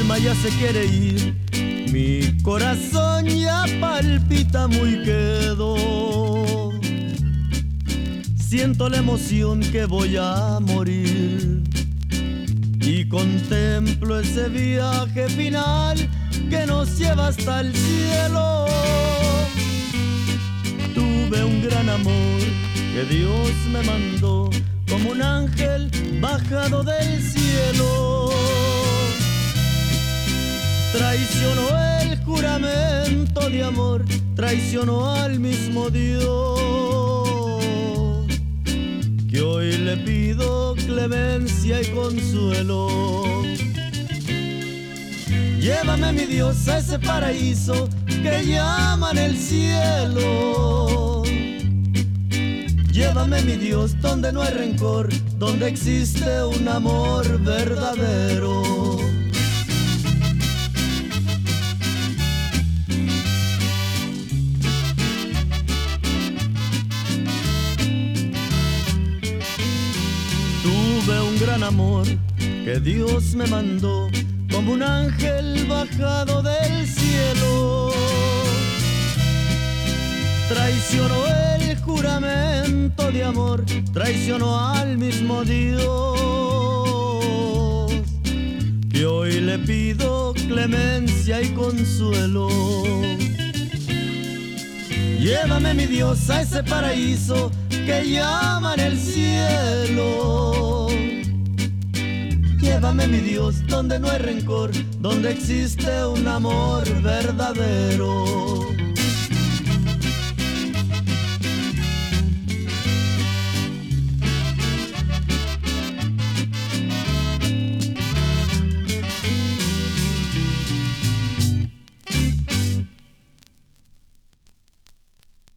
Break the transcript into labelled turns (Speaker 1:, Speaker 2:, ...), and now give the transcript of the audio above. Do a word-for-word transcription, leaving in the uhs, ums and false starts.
Speaker 1: alma ya se quiere ir, mi corazón ya palpita muy quedo. Siento la emoción que voy a morir y contemplo ese viaje final que nos lleva hasta el cielo. Tuve un gran amor que Dios me mandó como un ángel bajado del cielo. Traicionó el juramento de amor, traicionó al mismo Dios, que hoy le pido clemencia y consuelo. Llévame, mi Dios, a ese paraíso que llaman el cielo. Llévame, mi Dios, donde no hay rencor, donde existe un amor verdadero. Tuve un gran amor que Dios me mandó como un ángel bajado del cielo. Traicionó el juramento de amor, traicionó al mismo Dios, que hoy le pido clemencia y consuelo. Llévame, mi Dios, a ese paraíso que llaman el cielo. Llévame, mi Dios, donde no hay rencor, donde existe un amor verdadero.